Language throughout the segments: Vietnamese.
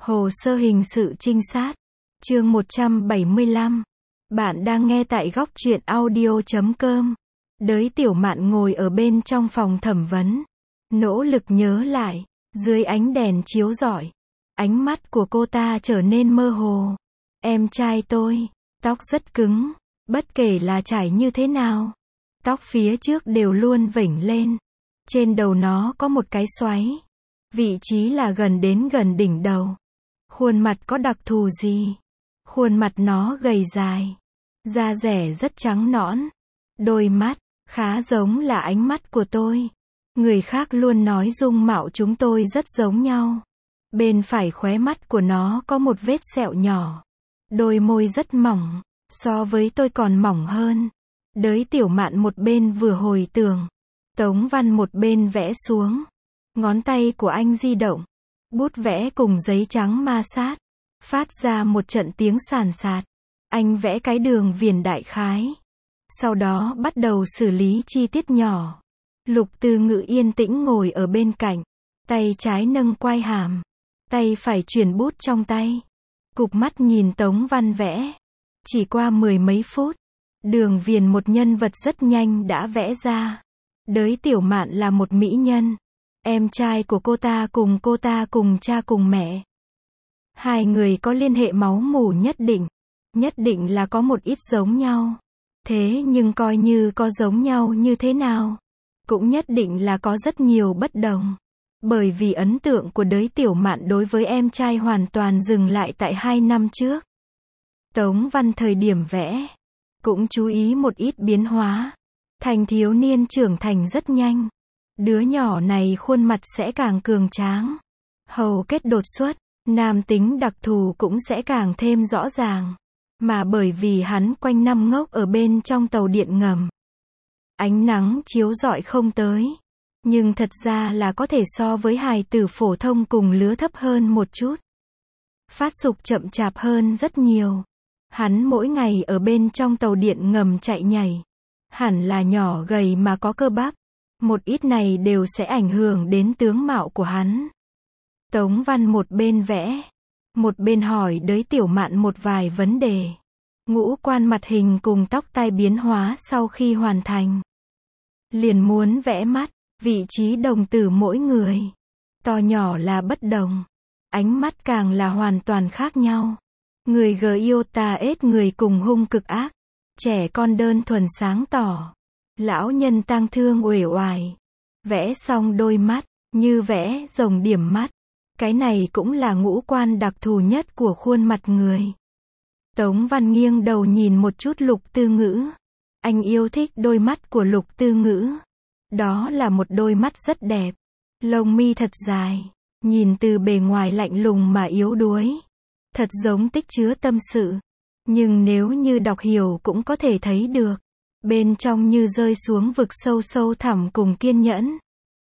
Hồ sơ hình sự trinh sát. Chương 175. Bạn đang nghe tại góc truyện audio.com. Đới Tiểu Mạn ngồi ở bên trong phòng thẩm vấn, nỗ lực nhớ lại. Dưới ánh đèn chiếu rọi, ánh mắt của cô ta trở nên mơ hồ. Em trai tôi, tóc rất cứng, bất kể là trải như thế nào, tóc phía trước đều luôn vểnh lên. Trên đầu nó có một cái xoáy, vị trí là gần đỉnh đầu. Khuôn mặt có đặc thù gì? Khuôn mặt nó gầy dài, da dẻ rất trắng nõn, đôi mắt khá giống là ánh mắt của tôi. Người khác luôn nói dung mạo chúng tôi rất giống nhau. Bên phải khóe mắt của nó có một vết sẹo nhỏ. Đôi môi rất mỏng, so với tôi còn mỏng hơn. Đới Tiểu Mạn một bên vừa hồi tưởng, Tống Văn một bên vẽ xuống. Ngón tay của anh di động, bút vẽ cùng giấy trắng ma sát, phát ra một trận tiếng sàn sạt. Anh vẽ cái đường viền đại khái, sau đó bắt đầu xử lý chi tiết nhỏ. Lục Tư Ngữ yên tĩnh ngồi ở bên cạnh, tay trái nâng quai hàm, tay phải chuyển bút trong tay, cụp mắt nhìn Tống Văn vẽ. Chỉ qua mười mấy phút, đường viền một nhân vật rất nhanh đã vẽ ra. Đới Tiểu Mạn là một mỹ nhân, em trai của cô ta cùng cha cùng mẹ. Hai người có liên hệ máu mủ nhất định là có một ít giống nhau. Thế nhưng coi như có giống nhau như thế nào, cũng nhất định là có rất nhiều bất đồng. Bởi vì ấn tượng của Đới Tiểu Mạn đối với em trai hoàn toàn dừng lại tại 2 năm trước. Tống Văn thời điểm vẽ, cũng chú ý một ít biến hóa. Thành thiếu niên trưởng thành rất nhanh. Đứa nhỏ này khuôn mặt sẽ càng cường tráng. Hầu kết đột xuất, nam tính đặc thù cũng sẽ càng thêm rõ ràng. Mà bởi vì hắn quanh năm ngốc ở bên trong tàu điện ngầm, ánh nắng chiếu rọi không tới. Nhưng thật ra là có thể so với hài tử phổ thông cùng lứa thấp hơn một chút. Phát dục chậm chạp hơn rất nhiều. Hắn mỗi ngày ở bên trong tàu điện ngầm chạy nhảy. Hẳn là nhỏ gầy mà có cơ bắp. Một ít này đều sẽ ảnh hưởng đến tướng mạo của hắn. Tống Văn một bên vẽ, một bên hỏi Đới Tiểu Mạn một vài vấn đề. Ngũ quan mặt hình cùng tóc tai biến hóa sau khi hoàn thành. Liền muốn vẽ mắt, vị trí đồng tử mỗi người. To nhỏ là bất đồng. Ánh mắt càng là hoàn toàn khác nhau. Người Giota ết người cùng hung cực ác. Trẻ con đơn thuần sáng tỏ. Lão nhân tang thương uể oải. Vẽ xong đôi mắt, như vẽ rồng điểm mắt. Cái này cũng là ngũ quan đặc thù nhất của khuôn mặt người. Tống Văn nghiêng đầu nhìn một chút Lục Tư Ngữ. Anh yêu thích đôi mắt của Lục Tư Ngữ. Đó là một đôi mắt rất đẹp. Lông mi thật dài. Nhìn từ bề ngoài lạnh lùng mà yếu đuối. Thật giống tích chứa tâm sự. Nhưng nếu như đọc hiểu cũng có thể thấy được. Bên trong như rơi xuống vực sâu sâu thẳm cùng kiên nhẫn.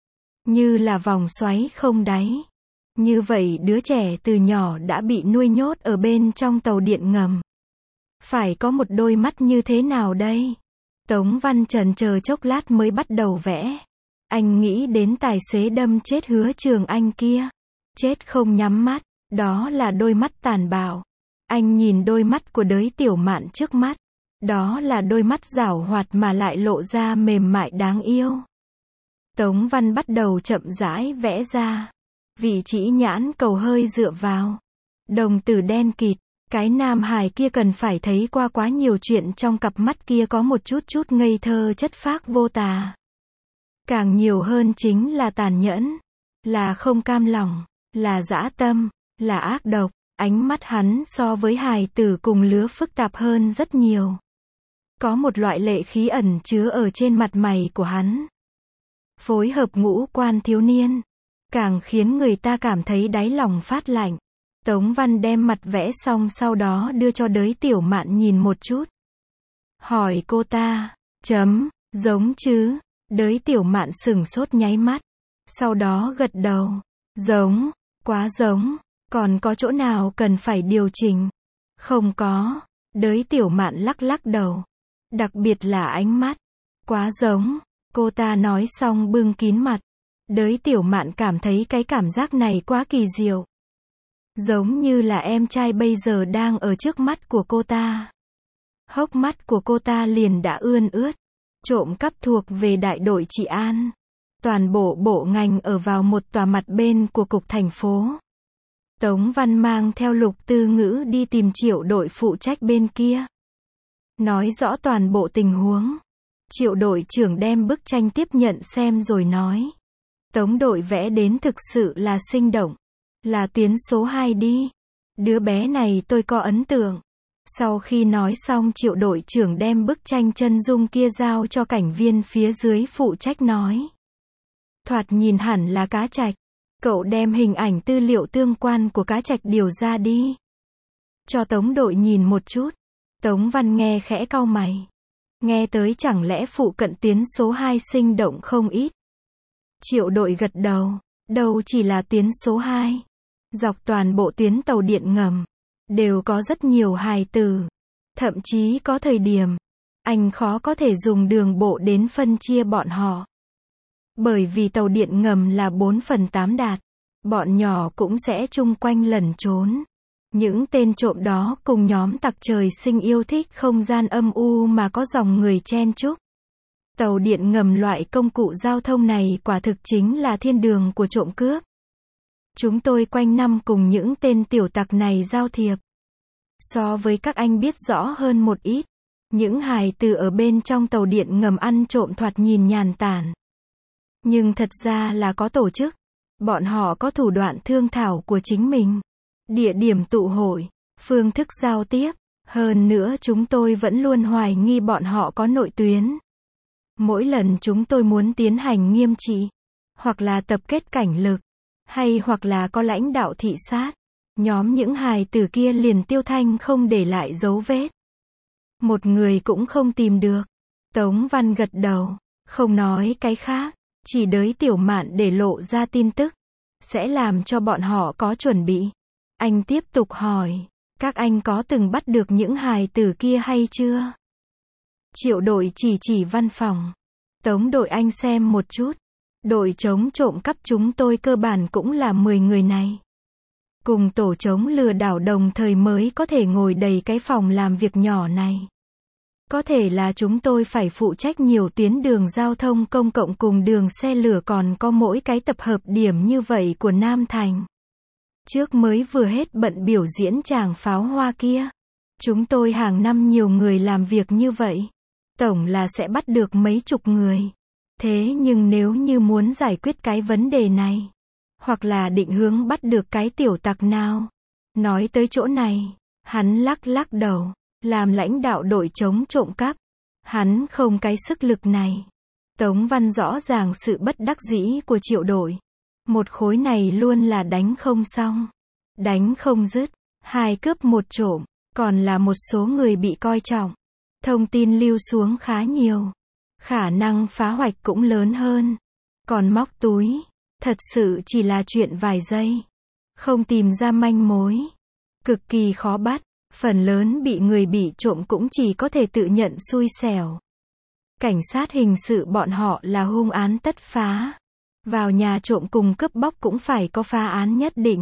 Như là vòng xoáy không đáy. Như vậy đứa trẻ từ nhỏ đã bị nuôi nhốt ở bên trong tàu điện ngầm. Phải có một đôi mắt như thế nào đây? Tống Văn chần chờ chốc lát mới bắt đầu vẽ. Anh nghĩ đến tài xế đâm chết Hứa Trường Anh kia. Chết không nhắm mắt, đó là đôi mắt tàn bạo. Anh nhìn đôi mắt của Đới Tiểu Mạn trước mắt. Đó là đôi mắt giảo hoạt mà lại lộ ra mềm mại đáng yêu. Tống Văn bắt đầu chậm rãi vẽ ra. Vị trí nhãn cầu hơi dựa vào. Đồng tử đen kịt. Cái nam hài kia cần phải thấy qua quá nhiều chuyện trong cặp mắt kia có một chút ngây thơ chất phác vô tà. Càng nhiều hơn chính là tàn nhẫn. Là không cam lòng. Là dã tâm. Là ác độc. Ánh mắt hắn so với hài tử cùng lứa phức tạp hơn rất nhiều. Có một loại lệ khí ẩn chứa ở trên mặt mày của hắn. Phối hợp ngũ quan thiếu niên, càng khiến người ta cảm thấy đáy lòng phát lạnh. Tống Văn đem mặt vẽ xong sau đó đưa cho Đới Tiểu Mạn nhìn một chút. Hỏi cô ta, giống chứ? Đới Tiểu Mạn sửng sốt nháy mắt. Sau đó gật đầu. Giống, quá giống. Còn có chỗ nào cần phải điều chỉnh? Không có. Đới Tiểu Mạn lắc đầu. Đặc biệt là ánh mắt. Quá giống. Cô ta nói xong bưng kín mặt. Đới Tiểu Mạn cảm thấy cái cảm giác này quá kỳ diệu. Giống như là em trai bây giờ đang ở trước mắt của cô ta. Hốc mắt của cô ta liền đã ươn ướt. Trộm cắp thuộc về đại đội trị an. Toàn bộ bộ ngành ở vào một tòa mặt bên của cục thành phố. Tống Văn mang theo Lục Tư Ngữ đi tìm Triệu đội phụ trách bên kia. Nói rõ toàn bộ tình huống. Triệu đội trưởng đem bức tranh tiếp nhận xem rồi nói. Tống đội vẽ đến thực sự là sinh động. Là tuyến số 2 đi. Đứa bé này tôi có ấn tượng. Sau khi nói xong Triệu đội trưởng đem bức tranh chân dung kia giao cho cảnh viên phía dưới phụ trách nói. Thoạt nhìn hẳn là Cá Trạch. Cậu đem hình ảnh tư liệu tương quan của Cá Trạch điều ra đi. Cho Tống đội nhìn một chút. Tống Văn nghe khẽ cau mày. Nghe tới chẳng lẽ phụ cận tuyến số 2 sinh động không ít. Triệu đội gật đầu. Đâu chỉ là tuyến số 2. Dọc toàn bộ tuyến tàu điện ngầm. Đều có rất nhiều hài tử. Thậm chí có thời điểm. Anh khó có thể dùng đường bộ đến phân chia bọn họ. Bởi vì tàu điện ngầm là 4/8 đạt. Bọn nhỏ cũng sẽ chung quanh lẩn trốn. Những tên trộm đó cùng nhóm tặc trời sinh yêu thích không gian âm u mà có dòng người chen chúc. Tàu điện ngầm loại công cụ giao thông này quả thực chính là thiên đường của trộm cướp. Chúng tôi quanh năm cùng những tên tiểu tặc này giao thiệp. So với các anh biết rõ hơn một ít. Những hài tử ở bên trong tàu điện ngầm ăn trộm thoạt nhìn nhàn tản. Nhưng thật ra là có tổ chức. Bọn họ có thủ đoạn thương thảo của chính mình. Địa điểm tụ hội, phương thức giao tiếp. Hơn nữa chúng tôi vẫn luôn hoài nghi bọn họ có nội tuyến. Mỗi lần chúng tôi muốn tiến hành nghiêm trị, hoặc là tập kết cảnh lực, hay hoặc là có lãnh đạo thị sát, nhóm những hài tử kia liền tiêu thanh không để lại dấu vết. Một người cũng không tìm được. Tống Văn gật đầu, không nói cái khác, chỉ đới Tiểu Mạn để lộ ra tin tức, sẽ làm cho bọn họ có chuẩn bị. Anh tiếp tục hỏi, các anh có từng bắt được những hài tử kia hay chưa? Triệu đội chỉ văn phòng. Tống đội anh xem một chút. Đội chống trộm cắp chúng tôi cơ bản cũng là 10 người này. Cùng tổ chống lừa đảo đồng thời mới có thể ngồi đầy cái phòng làm việc nhỏ này. Có thể là chúng tôi phải phụ trách nhiều tuyến đường giao thông công cộng cùng đường xe lửa còn có mỗi cái tập hợp điểm như vậy của Nam Thành. Trước mới vừa hết bận biểu diễn tràng pháo hoa kia. Chúng tôi hàng năm nhiều người làm việc như vậy. Tổng là sẽ bắt được mấy chục người. Thế nhưng nếu như muốn giải quyết cái vấn đề này, hoặc là định hướng bắt được cái tiểu tặc nào. Nói tới chỗ này, hắn lắc đầu, làm lãnh đạo đội chống trộm cắp. Hắn không cái sức lực này. Tống Văn rõ ràng sự bất đắc dĩ của Triệu đội. Một khối này luôn là đánh không xong. Đánh không dứt. 2 cướp 1 trộm. Còn là một số người bị coi trọng. Thông tin lưu xuống khá nhiều. Khả năng phá hoạch cũng lớn hơn. Còn móc túi, thật sự chỉ là chuyện vài giây. Không tìm ra manh mối. Cực kỳ khó bắt. Phần lớn bị người bị trộm cũng chỉ có thể tự nhận xui xẻo. Cảnh sát hình sự bọn họ là hung án tất phá. Vào nhà trộm cùng cướp bóc cũng phải có phá án nhất định.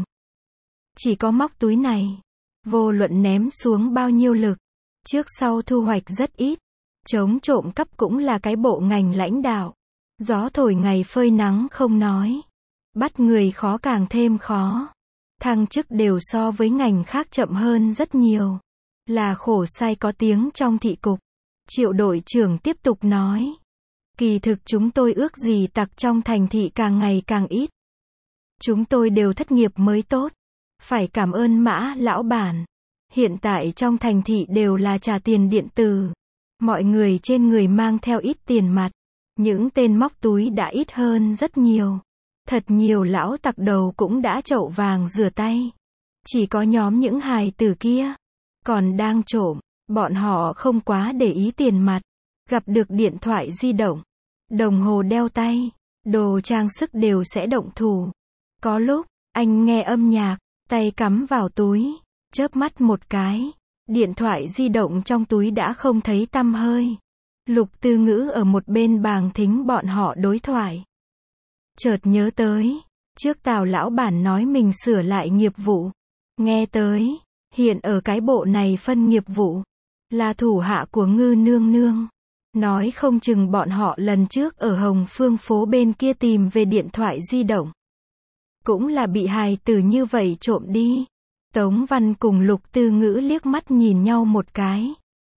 Chỉ có móc túi này. Vô luận ném xuống bao nhiêu lực. Trước sau thu hoạch rất ít. Chống trộm cắp cũng là cái bộ ngành lãnh đạo. Gió thổi ngày phơi nắng không nói. Bắt người khó càng thêm khó. Thăng chức đều so với ngành khác chậm hơn rất nhiều. Là khổ sai có tiếng trong thị cục. Triệu đội trưởng tiếp tục nói. Kỳ thực chúng tôi ước gì tặc trong thành thị càng ngày càng ít. Chúng tôi đều thất nghiệp mới tốt. Phải cảm ơn Mã lão bản. Hiện tại trong thành thị đều là trả tiền điện tử. Mọi người trên người mang theo ít tiền mặt. Những tên móc túi đã ít hơn rất nhiều. Thật nhiều lão tặc đầu cũng đã chậu vàng rửa tay. Chỉ có nhóm những hài tử kia. Còn đang trộm. Bọn họ không quá để ý tiền mặt. Gặp được điện thoại di động. Đồng hồ đeo tay. Đồ trang sức đều sẽ động thủ. Có lúc, anh nghe âm nhạc. Tay cắm vào túi. Chớp mắt một cái. Điện thoại di động trong túi đã không thấy tăm hơi. Lục Tư Ngữ ở một bên bàng thính bọn họ đối thoại. Chợt nhớ tới. Trước Tào lão bản nói mình sửa lại nghiệp vụ. Nghe tới, hiện ở cái bộ này phân nghiệp vụ, là thủ hạ của Ngư nương nương. Nói không chừng bọn họ lần trước ở Hồng Phương phố bên kia tìm về điện thoại di động. Cũng là bị hài tử như vậy trộm đi. Tống Văn cùng Lục Tư Ngữ liếc mắt nhìn nhau một cái.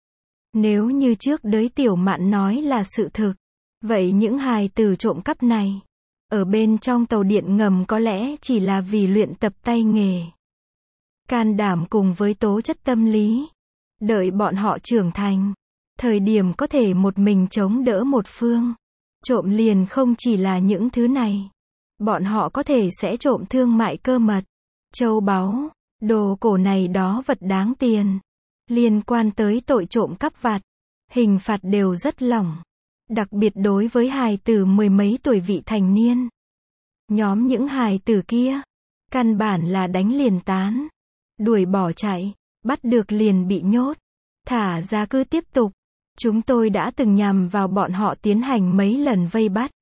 Nếu như trước đới Tiểu Mạn nói là sự thực, vậy những hài tử trộm cắp này, ở bên trong tàu điện ngầm có lẽ chỉ là vì luyện tập tay nghề. Can đảm cùng với tố chất tâm lý. Đợi bọn họ trưởng thành, thời điểm có thể một mình chống đỡ một phương. Trộm liền không chỉ là những thứ này. Bọn họ có thể sẽ trộm thương mại cơ mật, châu báu, đồ cổ này đó vật đáng tiền. Liên quan tới tội trộm cắp vặt, hình phạt đều rất lỏng. Đặc biệt đối với hài tử mười mấy tuổi vị thành niên. Nhóm những hài tử kia, căn bản là đánh liền tán, đuổi bỏ chạy, bắt được liền bị nhốt, thả ra cứ tiếp tục. Chúng tôi đã từng nhằm vào bọn họ tiến hành mấy lần vây bắt.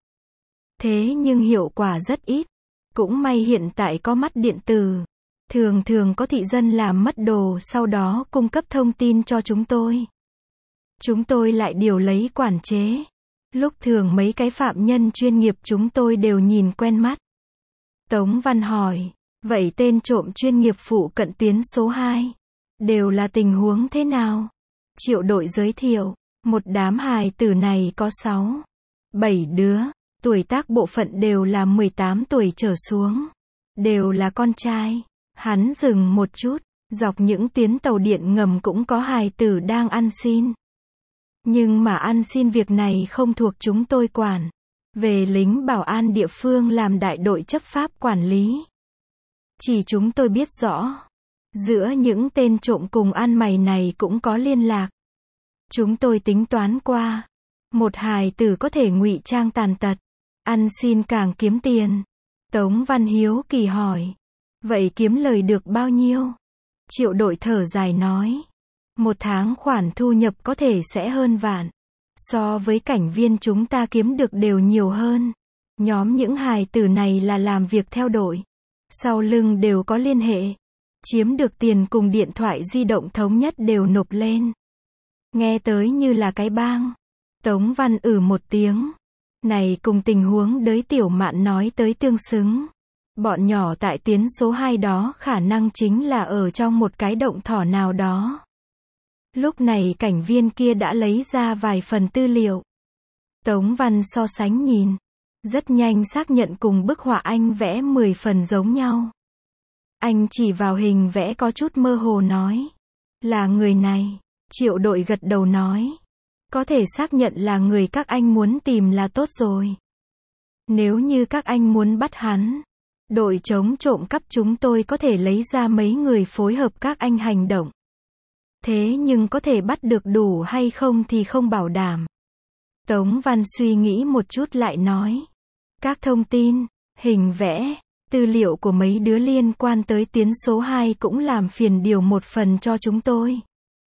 Thế nhưng hiệu quả rất ít. Cũng may hiện tại có mắt điện tử. Thường thường có thị dân làm mất đồ sau đó cung cấp thông tin cho chúng tôi. Chúng tôi lại điều lấy quản chế. Lúc thường mấy cái phạm nhân chuyên nghiệp chúng tôi đều nhìn quen mắt. Tống Văn hỏi, vậy tên trộm chuyên nghiệp phụ cận tuyến số 2, đều là tình huống thế nào? Triệu đội giới thiệu, một đám hài tử này có 6, 7 đứa, tuổi tác bộ phận đều là 18 tuổi trở xuống, đều là con trai. Hắn dừng một chút, dọc những tuyến tàu điện ngầm cũng có hài tử đang ăn xin. Nhưng mà ăn xin việc này không thuộc chúng tôi quản. Về lính bảo an địa phương làm đại đội chấp pháp quản lý. Chỉ chúng tôi biết rõ. Giữa những tên trộm cùng ăn mày này cũng có liên lạc. Chúng tôi tính toán qua. Một hài tử có thể ngụy trang tàn tật. Ăn xin càng kiếm tiền. Tống Văn hiếu kỳ hỏi. Vậy kiếm lời được bao nhiêu? Triệu đội thở dài nói. Một tháng khoản thu nhập có thể sẽ hơn vạn. So với cảnh viên chúng ta kiếm được đều nhiều hơn. Nhóm những hài tử này là làm việc theo đội. Sau lưng đều có liên hệ. Chiếm được tiền cùng điện thoại di động thống nhất đều nộp lên. Nghe tới như là cái bang. Tống Văn một tiếng. Này cùng tình huống đới Tiểu Mạn nói tới tương xứng. Bọn nhỏ tại tuyến số 2 đó khả năng chính là ở trong một cái động thỏ nào đó. Lúc này cảnh viên kia đã lấy ra vài phần tư liệu. Tống Văn so sánh nhìn. Rất nhanh xác nhận cùng bức họa anh vẽ 10 phần giống nhau. Anh chỉ vào hình vẽ có chút mơ hồ nói. Là người này. Triệu đội gật đầu nói. Có thể xác nhận là người các anh muốn tìm là tốt rồi. Nếu như các anh muốn bắt hắn, đội chống trộm cắp chúng tôi có thể lấy ra mấy người phối hợp các anh hành động. Thế nhưng có thể bắt được đủ hay không thì không bảo đảm. Tống Văn suy nghĩ một chút lại nói. Các thông tin, hình vẽ, tư liệu của mấy đứa liên quan tới tuyến số 2 cũng làm phiền điều một phần cho chúng tôi.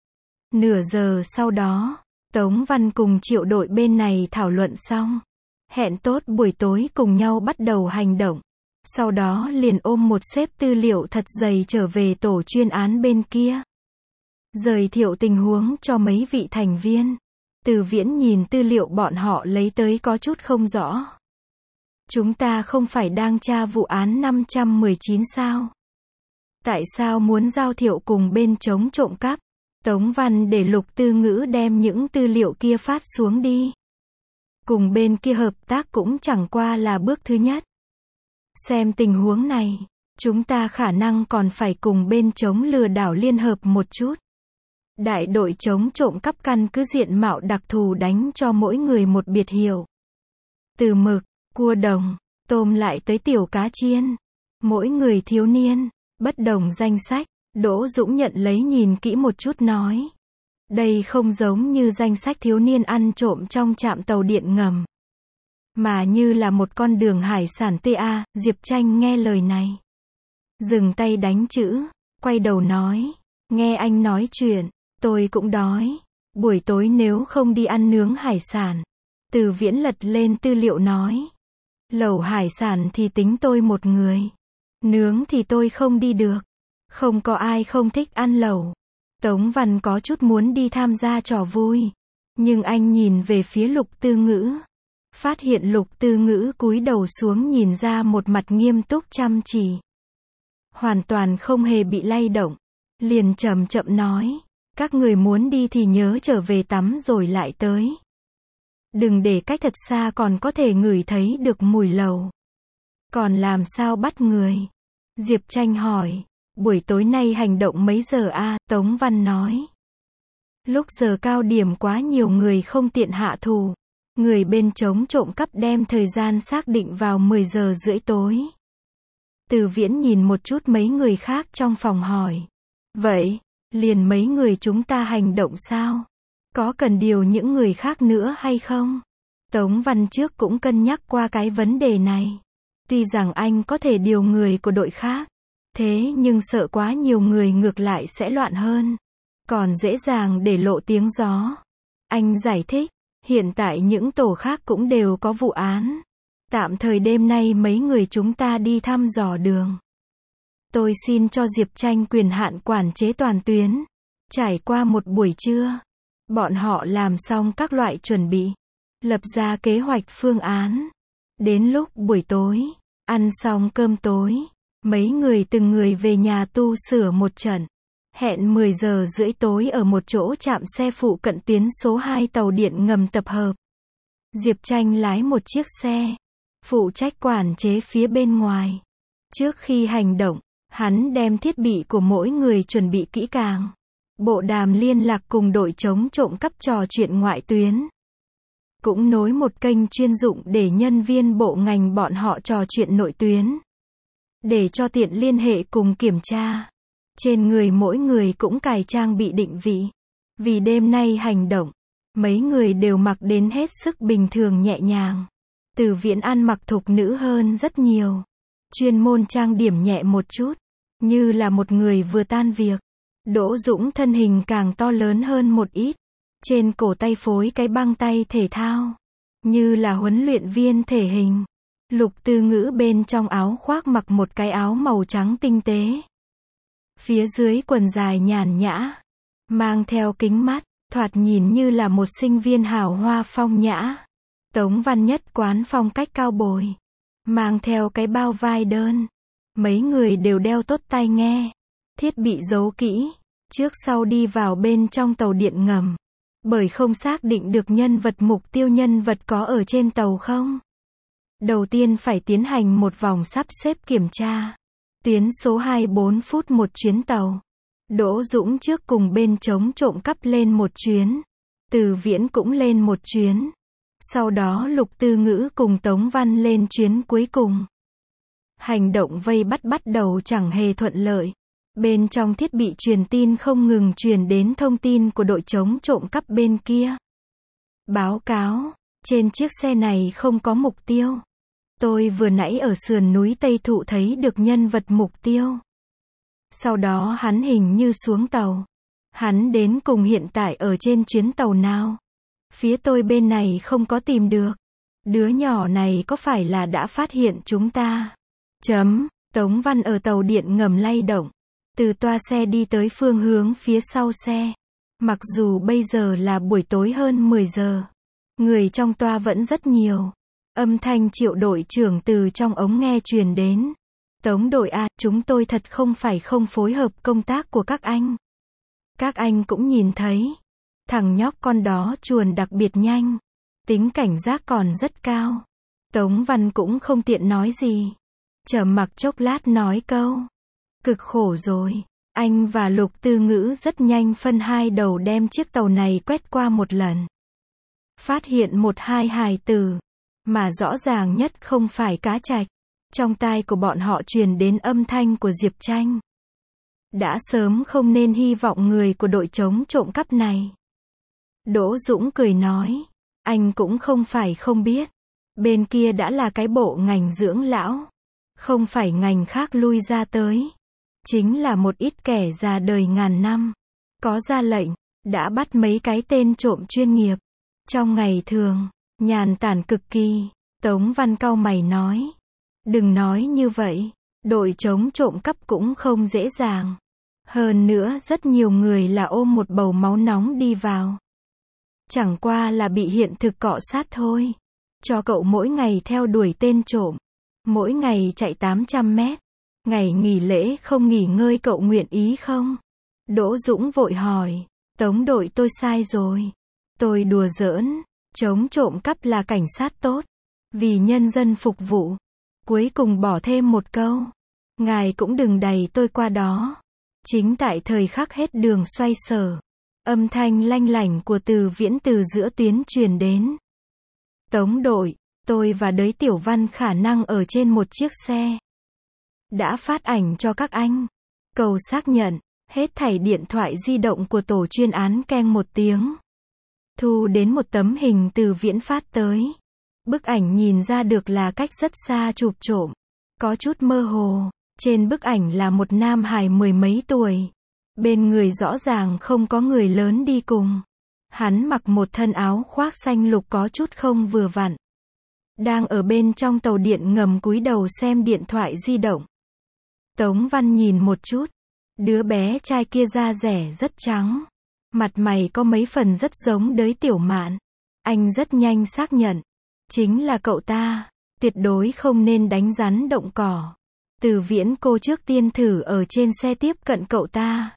Nửa giờ sau đó, Tống Văn cùng Triệu đội bên này thảo luận xong. Hẹn tốt buổi tối cùng nhau bắt đầu hành động. Sau đó liền ôm một xếp tư liệu thật dày trở về tổ chuyên án bên kia. Giới thiệu tình huống cho mấy vị thành viên. Từ Viễn nhìn tư liệu bọn họ lấy tới có chút không rõ. Chúng ta không phải đang tra vụ án 519 sao? Tại sao muốn giao thiệu cùng bên chống trộm cắp? Tống Văn để Lục Tư Ngữ đem những tư liệu kia phát xuống đi. Cùng bên kia hợp tác cũng chẳng qua là bước thứ nhất. Xem tình huống này, chúng ta khả năng còn phải cùng bên chống lừa đảo liên hợp một chút. Đại đội chống trộm cắp căn cứ diện mạo đặc thù đánh cho mỗi người một biệt hiệu. Từ mực, cua đồng, tôm lại tới tiểu cá chiên. Mỗi người thiếu niên, bất đồng danh sách. Đỗ Dũng nhận lấy nhìn kỹ một chút nói. Đây không giống như danh sách thiếu niên ăn trộm trong trạm tàu điện ngầm. Mà như là một con đường hải sản TA, Diệp Tranh nghe lời này. Dừng tay đánh chữ, quay đầu nói. Nghe anh nói chuyện, tôi cũng đói. Buổi tối nếu không đi ăn nướng hải sản. Từ Viễn lật lên tư liệu nói. Lẩu hải sản thì tính tôi một người. Nướng thì tôi không đi được. Không có ai không thích ăn lẩu. Tống Văn có chút muốn đi tham gia trò vui. Nhưng anh nhìn về phía Lục Tư Ngữ. Phát hiện Lục Tư Ngữ cúi đầu xuống nhìn ra một mặt nghiêm túc chăm chỉ. Hoàn toàn không hề bị lay động. Liền chậm chậm nói. Các người muốn đi thì nhớ trở về tắm rồi lại tới. Đừng để cách thật xa còn có thể ngửi thấy được mùi lẩu. Còn làm sao bắt người? Diệp Tranh hỏi. Buổi tối nay hành động mấy giờ a? Tống Văn nói. Lúc giờ cao điểm quá nhiều người không tiện hạ thủ. Người bên chống trộm cắp đem thời gian xác định vào 10 giờ rưỡi tối. Từ Viễn nhìn một chút mấy người khác trong phòng hỏi. Vậy, liền mấy người chúng ta hành động sao? Có cần điều những người khác nữa hay không? Tống Văn trước cũng cân nhắc qua cái vấn đề này. Tuy rằng anh có thể điều người của đội khác. Thế nhưng sợ quá nhiều người ngược lại sẽ loạn hơn. Còn dễ dàng để lộ tiếng gió. Anh giải thích. Hiện tại những tổ khác cũng đều có vụ án. Tạm thời đêm nay mấy người chúng ta đi thăm dò đường. Tôi xin cho Diệp Tranh quyền hạn quản chế toàn tuyến. Trải qua một buổi trưa, bọn họ làm xong các loại chuẩn bị, lập ra kế hoạch phương án. Đến lúc buổi tối, ăn xong cơm tối, mấy người từng người về nhà tu sửa một trận. Hẹn 10 giờ rưỡi tối ở một chỗ trạm xe phụ cận tuyến số 2 tàu điện ngầm tập hợp. Diệp Tranh lái một chiếc xe, phụ trách quản chế phía bên ngoài. Trước khi hành động, hắn đem thiết bị của mỗi người chuẩn bị kỹ càng. Bộ đàm liên lạc cùng đội chống trộm cắp trò chuyện ngoại tuyến. Cũng nối một kênh chuyên dụng để nhân viên bộ ngành bọn họ trò chuyện nội tuyến. Để cho tiện liên hệ cùng kiểm tra. Trên người mỗi người cũng cài trang bị định vị. Vì đêm nay hành động, mấy người đều mặc đến hết sức bình thường nhẹ nhàng. Từ Viễn ăn mặc thục nữ hơn rất nhiều. Chuyên môn trang điểm nhẹ một chút, như là một người vừa tan việc. Đỗ Dũng thân hình càng to lớn hơn một ít. Trên cổ tay phối cái băng tay thể thao, như là huấn luyện viên thể hình. Lục Tư Ngữ bên trong áo khoác mặc một cái áo màu trắng tinh tế. Phía dưới quần dài nhàn nhã, mang theo kính mắt, thoạt nhìn như là một sinh viên hào hoa phong nhã. Tống Văn nhất quán phong cách cao bồi, mang theo cái bao vai đơn. Mấy người đều đeo tốt tai nghe, thiết bị giấu kỹ, trước sau đi vào bên trong tàu điện ngầm. Bởi không xác định được nhân vật mục tiêu nhân vật có ở trên tàu không. Đầu tiên phải tiến hành một vòng sắp xếp kiểm tra. Tuyến số 2 4 phút một chuyến tàu. Đỗ Dũng trước cùng bên chống trộm cắp lên một chuyến. Từ Viễn cũng lên một chuyến. Sau đó Lục Tư Ngữ cùng Tống Văn lên chuyến cuối cùng. Hành động vây bắt bắt đầu chẳng hề thuận lợi. Bên trong thiết bị truyền tin không ngừng truyền đến thông tin của đội chống trộm cắp bên kia. Báo cáo, trên chiếc xe này không có mục tiêu. Tôi vừa nãy ở sườn núi Tây Thụ thấy được nhân vật mục tiêu. Sau đó hắn hình như xuống tàu. Hắn đến cùng hiện tại ở trên chuyến tàu nào? Phía tôi bên này không có tìm được. Đứa nhỏ này có phải là đã phát hiện chúng ta? Tống Văn ở tàu điện ngầm lay động. Từ toa xe đi tới phương hướng phía sau xe. Mặc dù bây giờ là buổi tối hơn 10 giờ. Người trong toa vẫn rất nhiều. Âm thanh Triệu đội trưởng từ trong ống nghe truyền đến. Tống đội A, chúng tôi thật không phải không phối hợp công tác của các anh. Các anh cũng nhìn thấy. Thằng nhóc con đó chuồn đặc biệt nhanh. Tính cảnh giác còn rất cao. Tống Văn cũng không tiện nói gì. Trầm mặc chốc lát nói câu. Cực khổ rồi. Anh và Lục Tư Ngữ rất nhanh phân hai đầu đem chiếc tàu này quét qua một lần. Phát hiện một hai hài tử. Mà rõ ràng nhất không phải cá trạch. Trong tai của bọn họ truyền đến âm thanh của Diệp Tranh. Đã sớm không nên hy vọng người của đội chống trộm cắp này. Đỗ Dũng cười nói. Anh cũng không phải không biết. Bên kia đã là cái bộ ngành dưỡng lão. Không phải ngành khác lui ra tới. Chính là một ít kẻ già đời ngàn năm. Có ra lệnh. Đã bắt mấy cái tên trộm chuyên nghiệp. Trong ngày thường. Nhàn tản cực kỳ. Tống Văn cau mày nói. Đừng nói như vậy. Đội chống trộm cắp cũng không dễ dàng. Hơn nữa rất nhiều người là ôm một bầu máu nóng đi vào. Chẳng qua là bị hiện thực cọ sát thôi. Cho cậu mỗi ngày theo đuổi tên trộm. Mỗi ngày chạy 800 mét. Ngày nghỉ lễ không nghỉ ngơi cậu nguyện ý không? Đỗ Dũng vội hỏi. Tống đội tôi sai rồi. Tôi đùa giỡn. Chống trộm cắp là cảnh sát tốt. Vì nhân dân phục vụ. Cuối cùng bỏ thêm một câu. Ngài cũng đừng đày tôi qua đó. Chính tại thời khắc hết đường xoay sở. Âm thanh lanh lảnh của Từ Viễn từ giữa tuyến truyền đến. Tống đội, tôi và Đới Tiểu Văn khả năng ở trên một chiếc xe. Đã phát ảnh cho các anh. Cầu xác nhận, hết thảy điện thoại di động của tổ chuyên án keng một tiếng. Thu đến một tấm hình Từ Viễn phát tới. Bức ảnh nhìn ra được là cách rất xa chụp trộm. Có chút mơ hồ. Trên bức ảnh là một nam hài mười mấy tuổi. Bên người rõ ràng không có người lớn đi cùng. Hắn mặc một thân áo khoác xanh lục có chút không vừa vặn. Đang ở bên trong tàu điện ngầm cúi đầu xem điện thoại di động. Tống Văn nhìn một chút. Đứa bé trai kia da rẻ rất trắng. Mặt mày có mấy phần rất giống Đới Tiểu Mạn. Anh rất nhanh xác nhận. Chính là cậu ta. Tuyệt đối không nên đánh rắn động cỏ. Từ Viễn cô trước tiên thử ở trên xe tiếp cận cậu ta.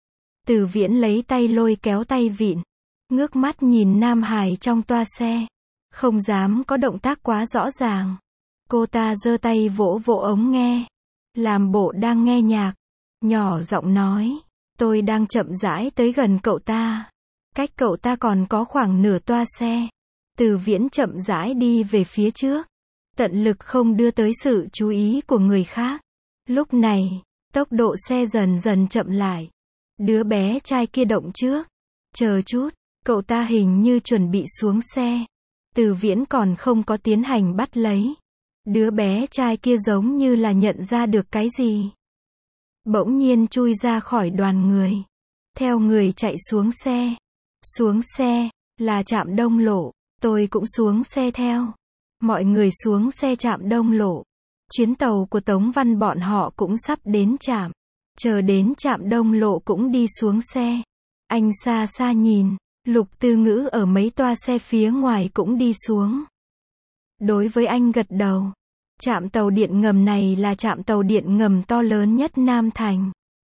Từ Viễn lấy tay lôi kéo tay vịn. Ngước mắt nhìn nam hài trong toa xe. Không dám có động tác quá rõ ràng. Cô ta giơ tay vỗ vỗ ống nghe. Làm bộ đang nghe nhạc. Nhỏ giọng nói. Tôi đang chậm rãi tới gần cậu ta. Cách cậu ta còn có khoảng nửa toa xe. Từ Viễn chậm rãi đi về phía trước. Tận lực không đưa tới sự chú ý của người khác. Lúc này, tốc độ xe dần dần chậm lại. Đứa bé trai kia động trước. Chờ chút, cậu ta hình như chuẩn bị xuống xe. Từ Viễn còn không có tiến hành bắt lấy. Đứa bé trai kia giống như là nhận ra được cái gì. Bỗng nhiên chui ra khỏi đoàn người. Theo người chạy xuống xe. Xuống xe, là trạm Đông Lộ. Tôi cũng xuống xe theo. Mọi người xuống xe trạm Đông Lộ. Chuyến tàu của Tống Văn bọn họ cũng sắp đến trạm. Chờ đến trạm Đông Lộ cũng đi xuống xe. Anh xa xa nhìn. Lục Tư Ngữ ở mấy toa xe phía ngoài cũng đi xuống. Đối với anh gật đầu. Trạm tàu điện ngầm này là trạm tàu điện ngầm to lớn nhất Nam Thành.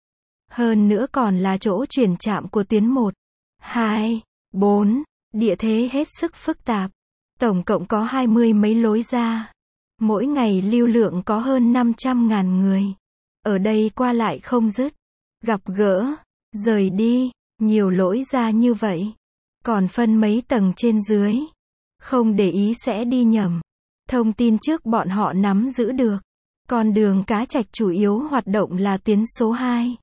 Hơn nữa còn là chỗ chuyển trạm của tuyến 1, 2, 4. Địa thế hết sức phức tạp. Tổng cộng có 20 mấy lối ra. Mỗi ngày lưu lượng có hơn 500.000 người. Ở đây qua lại không dứt. Gặp gỡ, rời đi, nhiều lối ra như vậy. Còn phân mấy tầng trên dưới. Không để ý sẽ đi nhầm. Thông tin trước bọn họ nắm giữ được. Con đường Cá Trạch chủ yếu hoạt động là tuyến số 2.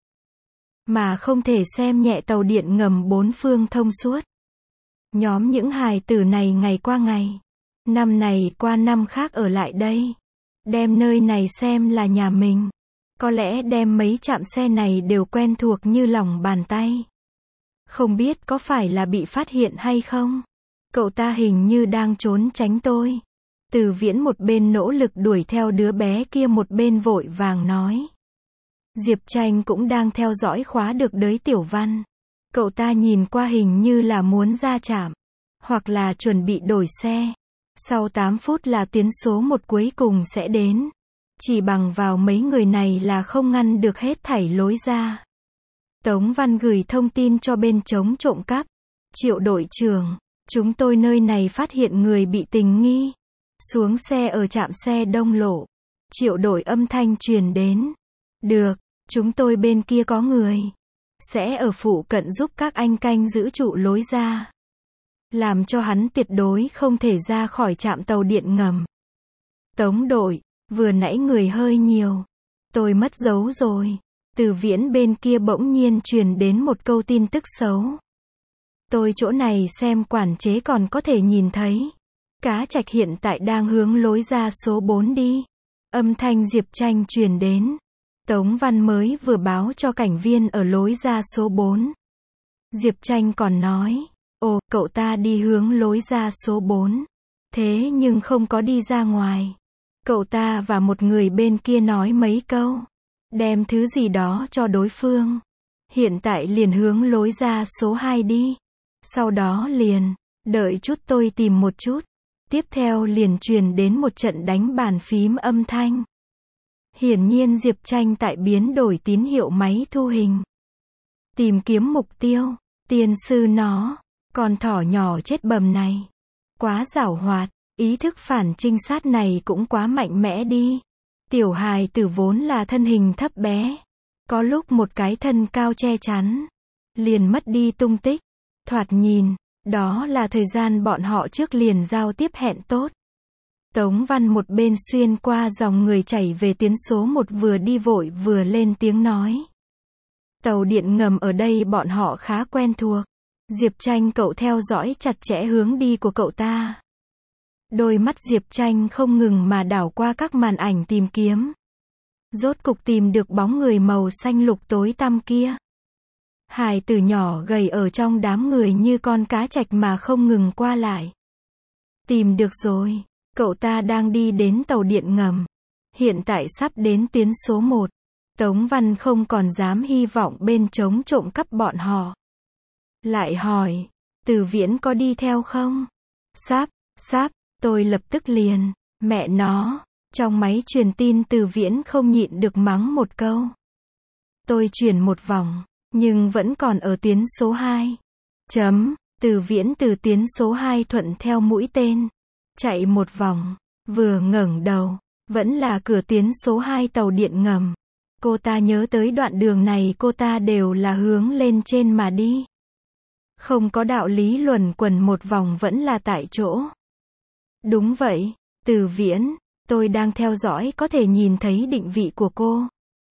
Mà không thể xem nhẹ tàu điện ngầm 4 phương thông suốt. Nhóm những hài tử này ngày qua ngày. Năm này qua năm khác ở lại đây. Đem nơi này xem là nhà mình. Có lẽ đem mấy trạm xe này đều quen thuộc như lòng bàn tay. Không biết có phải là bị phát hiện hay không? Cậu ta hình như đang trốn tránh tôi. Từ Viễn một bên nỗ lực đuổi theo đứa bé kia một bên vội vàng nói. Diệp Tranh cũng đang theo dõi khóa được Đới Tiểu Văn. Cậu ta nhìn qua hình như là muốn ra trạm. Hoặc là chuẩn bị đổi xe. Sau 8 phút là tuyến số 1 cuối cùng sẽ đến. Chỉ bằng vào mấy người này là không ngăn được hết thảy lối ra. Tống Văn gửi thông tin cho bên chống trộm cắp. Triệu đội trưởng, chúng tôi nơi này phát hiện người bị tình nghi. Xuống xe ở trạm xe Đông Lộ. Triệu đội âm thanh truyền đến. Được, chúng tôi bên kia có người. Sẽ ở phụ cận giúp các anh canh giữ trụ lối ra. Làm cho hắn tuyệt đối không thể ra khỏi trạm tàu điện ngầm. Tống đội, vừa nãy người hơi nhiều. Tôi mất dấu rồi. Từ Viễn bên kia bỗng nhiên truyền đến một câu tin tức xấu. Tôi chỗ này xem quản chế còn có thể nhìn thấy. Cá Trạch hiện tại đang hướng lối ra số 4 đi. Âm thanh Diệp Tranh truyền đến. Tống Văn mới vừa báo cho cảnh viên ở lối ra số 4. Diệp Tranh còn nói. Ồ, cậu ta đi hướng lối ra số 4. Thế nhưng không có đi ra ngoài. Cậu ta và một người bên kia nói mấy câu, đem thứ gì đó cho đối phương. Hiện tại liền hướng lối ra số 2 đi. Sau đó liền, đợi chút tôi tìm một chút. Tiếp theo liền truyền đến một trận đánh bàn phím âm thanh. Hiển nhiên Diệp Tranh tại biến đổi tín hiệu máy thu hình. Tìm kiếm mục tiêu, tiên sư nó, con thỏ nhỏ chết bầm này. Quá giảo hoạt, ý thức phản trinh sát này cũng quá mạnh mẽ đi. Tiểu hài tử vốn là thân hình thấp bé. Có lúc một cái thân cao che chắn, liền mất đi tung tích. Thoạt nhìn, đó là thời gian bọn họ trước liền giao tiếp hẹn tốt. Tống Văn một bên xuyên qua dòng người chảy về tuyến số 1 vừa đi vội vừa lên tiếng nói. Tàu điện ngầm ở đây bọn họ khá quen thuộc. Diệp Tranh cậu theo dõi chặt chẽ hướng đi của cậu ta. Đôi mắt Diệp Tranh không ngừng mà đảo qua các màn ảnh tìm kiếm. Rốt cục tìm được bóng người màu xanh lục tối tăm kia. Hài tử nhỏ gầy ở trong đám người như con cá trạch mà không ngừng qua lại. Tìm được rồi, cậu ta đang đi đến tàu điện ngầm. Hiện tại sắp đến tuyến số 1. Tống Văn không còn dám hy vọng bên trống trộm cắp bọn họ. Lại hỏi, Từ Viễn có đi theo không? Sắp, tôi lập tức liền, mẹ nó, trong máy truyền tin Từ Viễn không nhịn được mắng một câu. Tôi chuyển một vòng, nhưng vẫn còn ở tuyến số 2. Từ Viễn từ tuyến số 2 thuận theo mũi tên, chạy một vòng, vừa ngẩng đầu, vẫn là cửa tuyến số 2 tàu điện ngầm. Cô ta nhớ tới đoạn đường này cô ta đều là hướng lên trên mà đi. Không có đạo lý luẩn quẩn một vòng vẫn là tại chỗ. Đúng vậy, Từ Viễn, tôi đang theo dõi có thể nhìn thấy định vị của cô.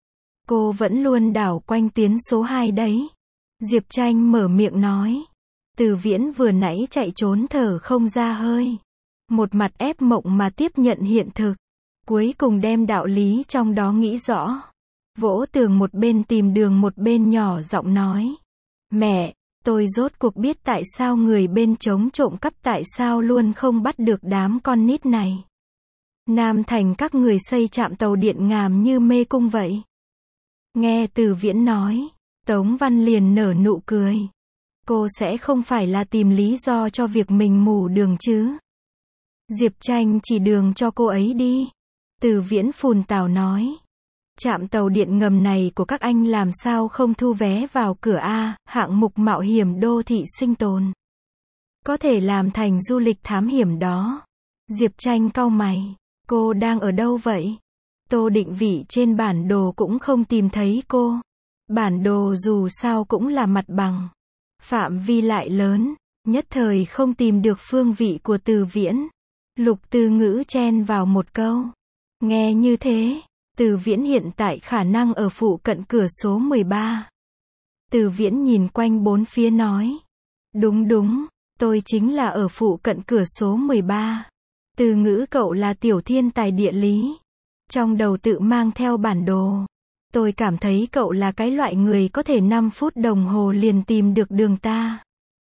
Cô vẫn luôn đảo quanh tuyến số 2 đấy. Diệp Tranh mở miệng nói. Từ Viễn vừa nãy chạy trốn thở không ra hơi. Một mặt ép mộng mà tiếp nhận hiện thực. Cuối cùng đem đạo lý trong đó nghĩ rõ. Vỗ tường một bên tìm đường một bên nhỏ giọng nói. Mẹ, tôi rốt cuộc biết tại sao người bên trống trộm cắp tại sao luôn không bắt được đám con nít này. Nam Thành các người xây trạm tàu điện ngầm như mê cung vậy. Nghe Từ Viễn nói, Tống Văn liền nở nụ cười. Cô sẽ không phải là tìm lý do cho việc mình mù đường chứ. Diệp Tranh chỉ đường cho cô ấy đi. Từ Viễn phùn tào nói. Trạm tàu điện ngầm này của các anh làm sao không thu vé vào cửa A, hạng mục mạo hiểm đô thị sinh tồn. Có thể làm thành du lịch thám hiểm đó. Diệp Tranh cau mày. Cô đang ở đâu vậy? Tô định vị trên bản đồ cũng không tìm thấy cô. Bản đồ dù sao cũng là mặt bằng. Phạm vi lại lớn, nhất thời không tìm được phương vị của Từ Viễn. Lục Tư Ngữ chen vào một câu. Nghe như thế, Từ Viễn hiện tại khả năng ở phụ cận cửa số 13. Từ Viễn nhìn quanh bốn phía nói. Đúng, tôi chính là ở phụ cận cửa số 13. Từ Ngữ cậu là tiểu thiên tài địa lý. Trong đầu tự mang theo bản đồ. Tôi cảm thấy cậu là cái loại người có thể 5 phút đồng hồ liền tìm được đường ta.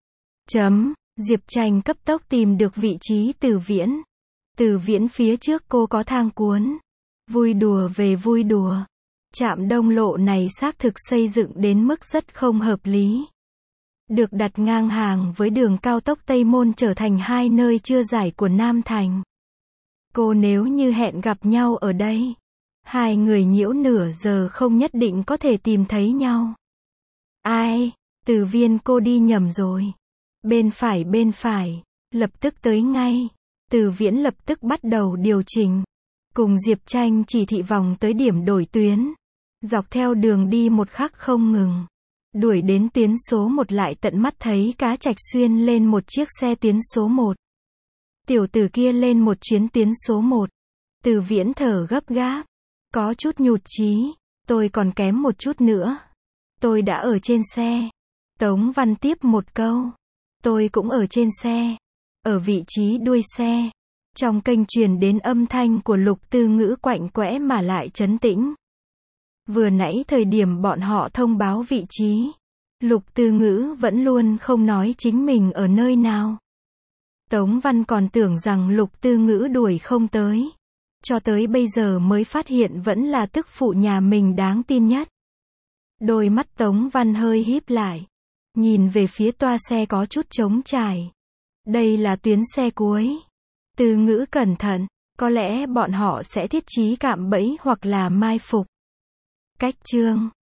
Diệp Tranh cấp tốc tìm được vị trí Từ Viễn. Từ Viễn phía trước cô có thang cuốn. Vui đùa về vui đùa. Trạm Đông Lộ này xác thực xây dựng đến mức rất không hợp lý. Được đặt ngang hàng với đường cao tốc Tây Môn trở thành hai nơi chưa giải của Nam Thành. Cô nếu như hẹn gặp nhau ở đây, hai người nhiễu nửa giờ không nhất định có thể tìm thấy nhau. Ai, Từ Viên cô đi nhầm rồi. Bên phải, lập tức tới ngay. Từ Viễn lập tức bắt đầu điều chỉnh. Cùng Diệp Tranh chỉ thị vòng tới điểm đổi tuyến. Dọc theo đường đi một khắc không ngừng. Đuổi đến tuyến số 1 lại tận mắt thấy cá trạch xuyên lên một chiếc xe tuyến số 1. Tiểu tử kia lên một chuyến tuyến số 1. Từ Viễn thở gấp gáp. Có chút nhụt chí. Tôi còn kém một chút nữa. Tôi đã ở trên xe. Tống Văn tiếp một câu. Tôi cũng ở trên xe. Ở vị trí đuôi xe. Trong kênh truyền đến âm thanh của Lục Tư Ngữ quạnh quẽ mà lại trấn tĩnh. Vừa nãy thời điểm bọn họ thông báo vị trí. Lục Tư Ngữ vẫn luôn không nói chính mình ở nơi nào. Tống Văn còn tưởng rằng Lục Tư Ngữ đuổi không tới. cho tới bây giờ mới phát hiện vẫn là tức phụ nhà mình đáng tin nhất. Đôi mắt Tống Văn hơi híp lại, nhìn về phía toa xe có chút trống trải. Đây là tuyến xe cuối. Từ Ngữ cẩn thận, có lẽ bọn họ sẽ thiết trí cạm bẫy hoặc là mai phục. Cách chương